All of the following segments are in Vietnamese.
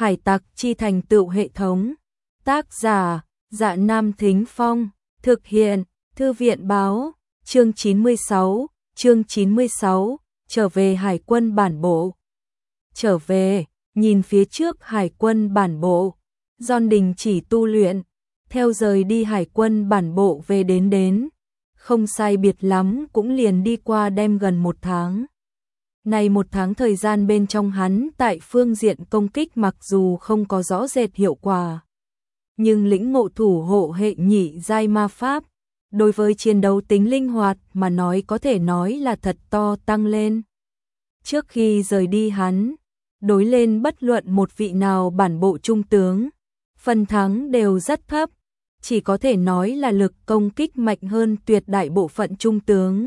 Hải tặc chi thành tựu hệ thống. Tác giả: Dạ Nam Thính Phong. Thực hiện: Thư viện báo. Chương 96, trở về hải quân bản bộ. Trở về, nhìn phía trước hải quân bản bộ, John đình chỉ tu luyện, theo rời đi hải quân bản bộ về đến. Không sai biệt lắm cũng liền đi qua đem gần 1 tháng. Này 1 tháng thời gian bên trong hắn tại phương diện công kích mặc dù không có rõ rệt hiệu quả, nhưng lĩnh ngộ thủ hộ hệ nhị giai ma pháp, đối với chiến đấu tính linh hoạt mà nói có thể nói là thật to tăng lên. Trước khi rời đi hắn, đối lên bất luận một vị nào bản bộ trung tướng, phần thắng đều rất thấp, chỉ có thể nói là lực công kích mạnh hơn tuyệt đại bộ phận trung tướng.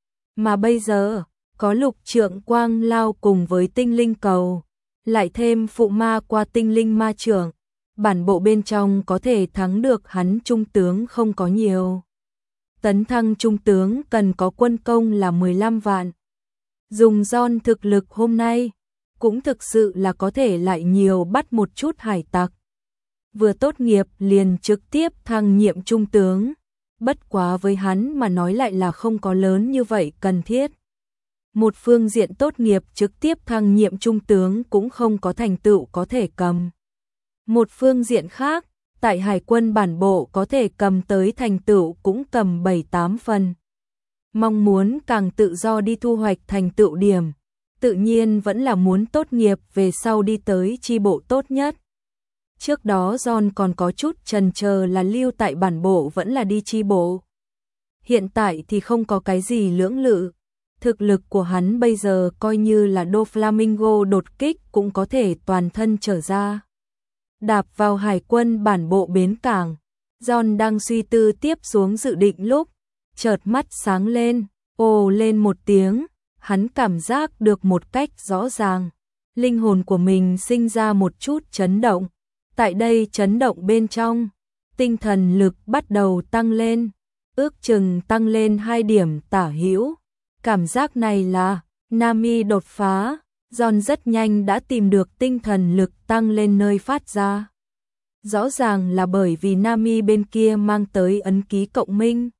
Mà bây giờ, có lục trượng quang lao cùng với tinh linh cầu, lại thêm phụ ma qua tinh linh ma trưởng, bản bộ bên trong có thể thắng được hắn trung tướng không có nhiều. Tấn thăng trung tướng cần có quân công là 15 vạn. Dùng John thực lực hôm nay, cũng thực sự là có thể lại nhiều bắt một chút hải tặc. Vừa tốt nghiệp liền trực tiếp thăng nhiệm trung tướng, bất quá với hắn mà nói lại là không có lớn như vậy cần thiết. Một phương diện tốt nghiệp trực tiếp thăng nhiệm trung tướng cũng không có thành tựu có thể cầm. Một phương diện khác, tại hải quân bản bộ có thể cầm tới thành tựu cũng cầm 7-8 phần. Mong muốn càng tự do đi thu hoạch thành tựu điểm, tự nhiên vẫn là muốn tốt nghiệp về sau đi tới chi bộ tốt nhất. Trước đó John còn có chút chần chờ là lưu tại bản bộ vẫn là đi chi bộ. Hiện tại thì không có cái gì lưỡng lự. Thực lực của hắn bây giờ coi như là Doflamingo đột kích cũng có thể toàn thân trở ra. Đạp vào hải quân bản bộ bến cảng, John đang suy tư tiếp xuống dự định lúc, chợt mắt sáng lên, ồ lên một tiếng, hắn cảm giác được một cách rõ ràng. Linh hồn của mình sinh ra một chút chấn động. Tại đây chấn động bên trong, tinh thần lực bắt đầu tăng lên, ước chừng tăng lên 2 điểm tả hữu. Cảm giác này là Nami đột phá, John rất nhanh đã tìm được tinh thần lực tăng lên nơi phát ra. Rõ ràng là bởi vì Nami bên kia mang tới ấn ký cộng minh.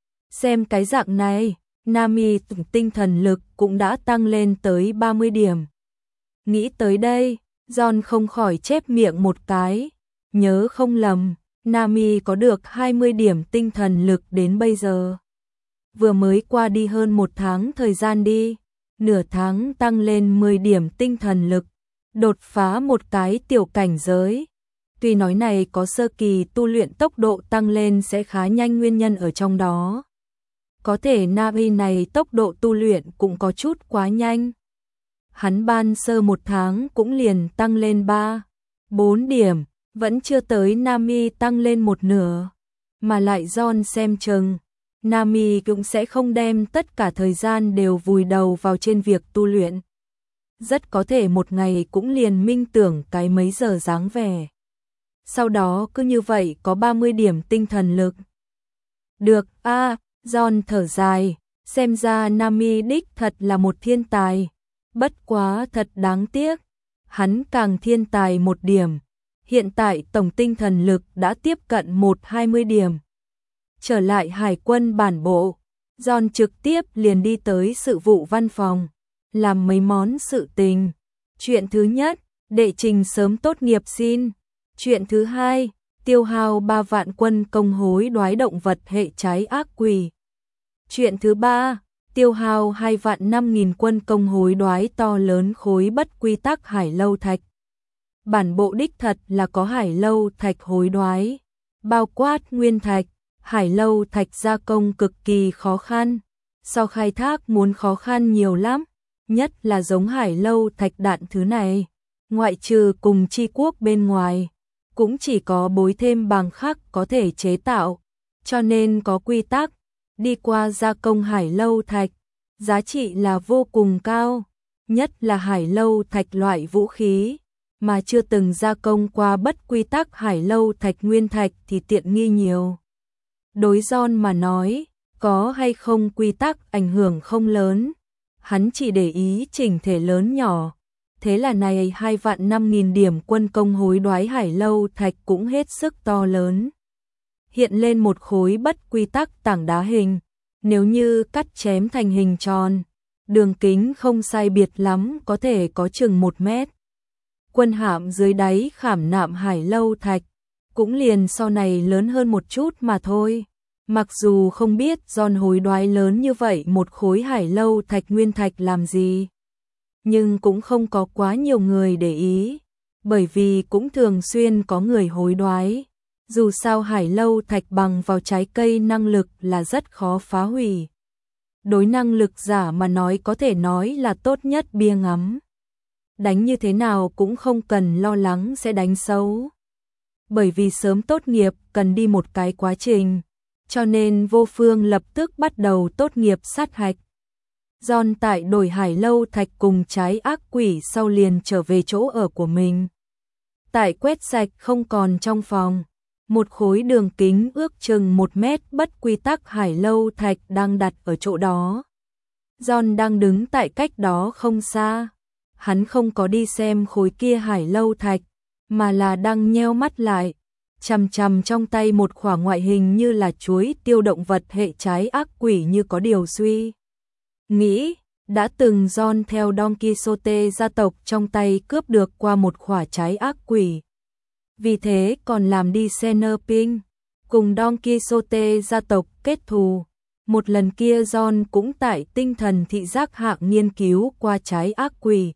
Xem cái dạng này, Nami tinh thần lực cũng đã tăng lên tới 30 điểm. Nghĩ tới đây, John không khỏi chép miệng một cái, nhớ không lầm, Nami có được 20 điểm tinh thần lực đến bây giờ. Vừa mới qua đi hơn 1 tháng thời gian đi, nửa tháng tăng lên 10 điểm tinh thần lực, đột phá một cái tiểu cảnh giới. Tuy nói này có sơ kỳ tu luyện tốc độ tăng lên sẽ khá nhanh nguyên nhân ở trong đó. Có thể Nami này tốc độ tu luyện cũng có chút quá nhanh. Hắn ban sơ 1 tháng cũng liền tăng lên 3-4 điểm, vẫn chưa tới Nami tăng lên 1/2. Mà lại John xem chừng, Nami cũng sẽ không đem tất cả thời gian đều vùi đầu vào trên việc tu luyện. Rất có thể một ngày cũng liền minh tưởng cái mấy giờ dáng vẻ. Sau đó cứ như vậy có 30 điểm tinh thần lực. Được John thở dài, xem ra Nami đích thật là một thiên tài. Bất quá thật đáng tiếc, hắn càng thiên tài 1 điểm. Hiện tại tổng tinh thần lực đã tiếp cận 120 điểm. Trở lại hải quân bản bộ, John trực tiếp liền đi tới sự vụ văn phòng, làm mấy món sự tình. Chuyện thứ nhất, đệ trình sớm tốt nghiệp xin. Chuyện thứ hai, tiêu hao 3 vạn quân công hối đoái động vật hệ trái ác quỷ. Chuyện thứ ba, tiêu hao 2 vạn 5.000 quân công hối đoái to lớn khối bất quy tắc hải lâu thạch. Bản bộ đích thật là có hải lâu thạch hối đoái, bao quát nguyên thạch, hải lâu thạch gia công cực kỳ khó khăn, so khai thác muốn khó khăn nhiều lắm, nhất là giống hải lâu thạch đạn thứ này, ngoại trừ cùng chi quốc bên ngoài, cũng chỉ có bối thêm bằng khác có thể chế tạo, cho nên có quy tắc, đi qua gia công hải lâu thạch, giá trị là vô cùng cao, nhất là hải lâu thạch loại vũ khí, mà chưa từng gia công qua bất quy tắc hải lâu thạch nguyên thạch thì tiện nghi nhiều. Đối John mà nói, có hay không quy tắc ảnh hưởng không lớn, hắn chỉ để ý chỉnh thể lớn nhỏ, Thế là này 2.500.000 điểm quân công hối đoái Hải Lâu Thạch cũng hết sức to lớn. Hiện lên một khối bất quy tắc tảng đá hình, nếu như cắt chém thành hình tròn, đường kính không sai biệt lắm, có thể có chừng 1 mét. Quân hạm dưới đáy khảm nạm Hải Lâu Thạch, cũng liền so này lớn hơn một chút mà thôi. Mặc dù không biết John hối đoái lớn như vậy một khối Hải Lâu Thạch nguyên thạch làm gì, nhưng cũng không có quá nhiều người để ý, bởi vì cũng thường xuyên có người hối đoái. Dù sao Hải Lâu Thạch bằng vào trái cây năng lực là rất khó phá hủy. Đối năng lực giả mà nói có thể nói là tốt nhất bia ngắm. Đánh như thế nào cũng không cần lo lắng sẽ đánh xấu. Bởi vì sớm tốt nghiệp cần đi một cái quá trình, cho nên Vô Phương lập tức bắt đầu tốt nghiệp sát hạch. John tại đổi Hải Lâu Thạch cùng trái ác quỷ sau liền trở về chỗ ở của mình. Tại quét sạch không còn trong phòng, một khối đường kính ước chừng 1 mét bất quy tắc Hải Lâu Thạch đang đặt ở chỗ đó. John đang đứng tại cách đó không xa. Hắn không có đi xem khối kia Hải Lâu Thạch, mà là đang nheo mắt lại, chằm chằm trong tay một khỏa ngoại hình như là chuối tiêu động vật hệ trái ác quỷ, như có điều suy nghĩ. Đã từng John theo Don Quixote gia tộc trong tay cướp được qua một khỏa trái ác quỷ. Vì thế còn làm đi Xenoping, cùng Don Quixote gia tộc kết thù. Một lần kia John cũng tại tinh thần thị giác hạng nghiên cứu qua trái ác quỷ.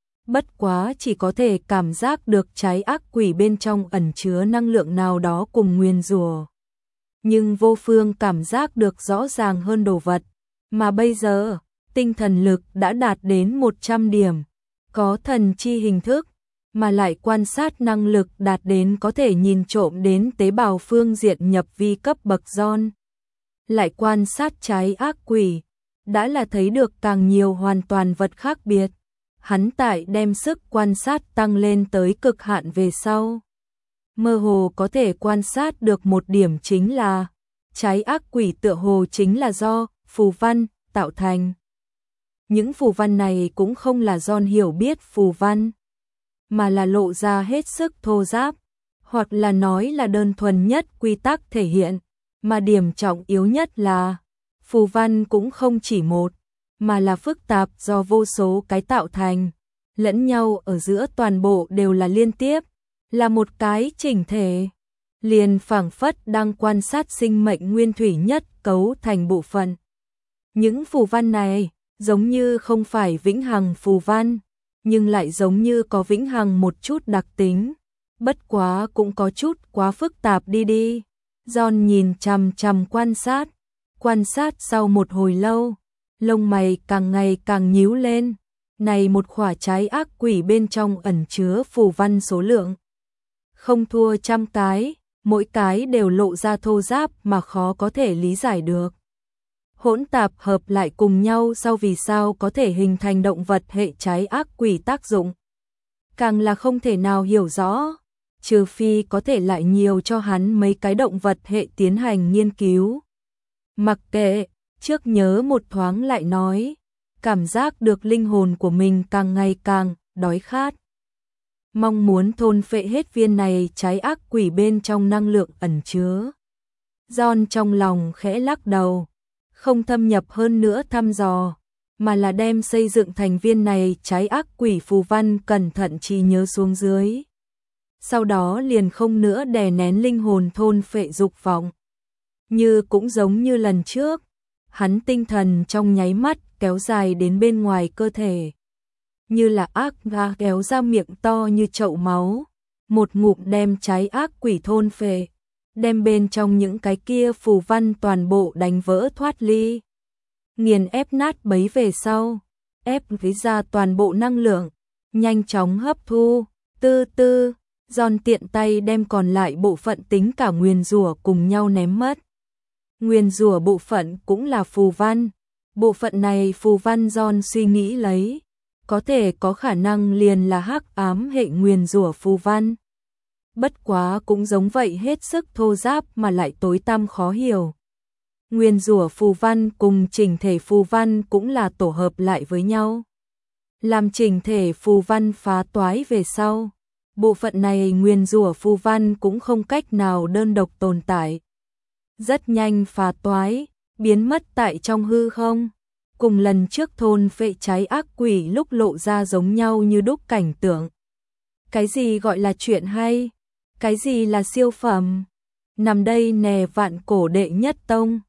Bất quá chỉ có thể cảm giác được trái ác quỷ bên trong ẩn chứa năng lượng nào đó cùng nguyền rủa. Nhưng Vô Phương cảm giác được rõ ràng hơn đồ vật, mà bây giờ tinh thần lực đã đạt đến 100 điểm, có thần chi hình thức, mà lại quan sát năng lực đạt đến có thể nhìn trộm đến tế bào phương diện nhập vi cấp bậc John. Lại quan sát trái ác quỷ, đã là thấy được càng nhiều hoàn toàn vật khác biệt. Hắn tại đem sức quan sát tăng lên tới cực hạn về sau, mơ hồ có thể quan sát được một điểm, chính là trái ác quỷ tựa hồ chính là do phù văn tạo thành. Những phù văn này cũng không là John hiểu biết phù văn, mà là lộ ra hết sức thô ráp, hoặc là nói là đơn thuần nhất quy tắc thể hiện, mà điểm trọng yếu nhất là phù văn cũng không chỉ một, mà là phức tạp do vô số cái tạo thành, lẫn nhau ở giữa toàn bộ đều là liên tiếp, là một cái chỉnh thể, liền phảng phất đang quan sát sinh mệnh nguyên thủy nhất cấu thành bộ phận. Những phù văn này giống như không phải vĩnh hằng phù văn, nhưng lại giống như có vĩnh hằng một chút đặc tính, bất quá cũng có chút quá phức tạp đi. John nhìn chằm chằm quan sát sau một hồi lâu, lông mày càng ngày càng nhíu lên. Này một khỏa trái ác quỷ bên trong ẩn chứa phù văn số lượng không thua 100 cái, mỗi cái đều lộ ra thô ráp mà khó có thể lý giải được. Hỗn tạp hợp lại cùng nhau sau vì sao có thể hình thành động vật hệ trái ác quỷ tác dụng, càng là không thể nào hiểu rõ, trừ phi có thể lại nhiều cho hắn mấy cái động vật hệ tiến hành nghiên cứu. Mặc kệ, trước nhớ một thoáng lại nói, cảm giác được linh hồn của mình càng ngày càng đói khát, mong muốn thôn phệ hết viên này trái ác quỷ bên trong năng lượng ẩn chứa. John trong lòng khẽ lắc đầu, không thâm nhập hơn nữa thăm dò, mà là đem xây dựng thành viên này trái ác quỷ phù văn cẩn thận trí nhớ xuống dưới. Sau đó liền không nữa đè nén linh hồn thôn phệ dục vọng. Như cũng giống như lần trước, hắn tinh thần trong nháy mắt kéo dài đến bên ngoài cơ thể, như là ác ga kéo ra miệng to như chậu máu, một ngụm đem trái ác quỷ thôn phệ, đem bên trong những cái kia phù văn toàn bộ đánh vỡ thoát ly, nghiền ép nát bấy về sau, ép với ra toàn bộ năng lượng, nhanh chóng hấp thu. John tiện tay đem còn lại bộ phận tính cả nguyền rủa cùng nhau ném mất. Nguyền rủa bộ phận cũng là phù văn, bộ phận này phù văn John suy nghĩ lấy, có thể có khả năng liền là hắc ám hệ nguyền rủa phù văn. Bất quá cũng giống vậy hết sức thô ráp mà lại tối tăm khó hiểu. Nguyền rủa phù văn cùng chỉnh thể phù văn cũng là tổ hợp lại với nhau. làm chỉnh thể phù văn phá toái về sau. Bộ phận này nguyền rủa phù văn cũng không cách nào đơn độc tồn tại. Rất nhanh phá toái, biến mất tại trong hư không. Cùng lần trước thôn phệ cháy ác quỷ lúc lộ ra giống nhau như đúc cảnh tượng. Cái gì gọi là chuyện hay? Cái gì là siêu phẩm? Nằm đây nè vạn cổ đệ nhất tông.